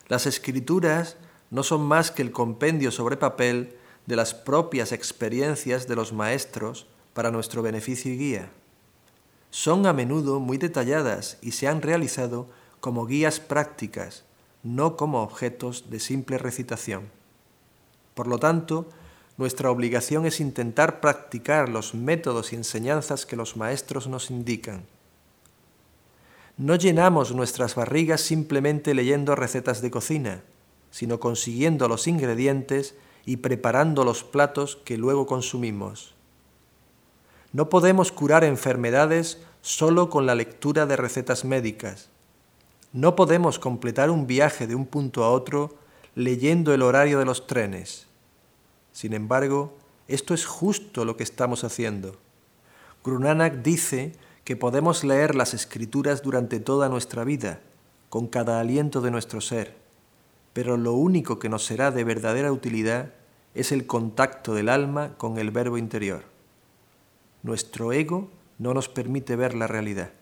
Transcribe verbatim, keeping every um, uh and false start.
Las Escrituras no son más que el compendio sobre papel de las propias experiencias de los maestros para nuestro beneficio y guía. Son a menudo muy detalladas y se han realizado como guías prácticas, no como objetos de simple recitación. Por lo tanto, nuestra obligación es intentar practicar los métodos y enseñanzas que los maestros nos indican. No llenamos nuestras barrigas simplemente leyendo recetas de cocina, sino consiguiendo los ingredientes y preparando los platos que luego consumimos. No podemos curar enfermedades solo con la lectura de recetas médicas. No podemos completar un viaje de un punto a otro leyendo el horario de los trenes. Sin embargo, esto es justo lo que estamos haciendo. Guru Nanak dice que podemos leer las Escrituras durante toda nuestra vida, con cada aliento de nuestro ser, pero lo único que nos será de verdadera utilidad es el contacto del alma con el verbo interior. Nuestro ego no nos permite ver la realidad.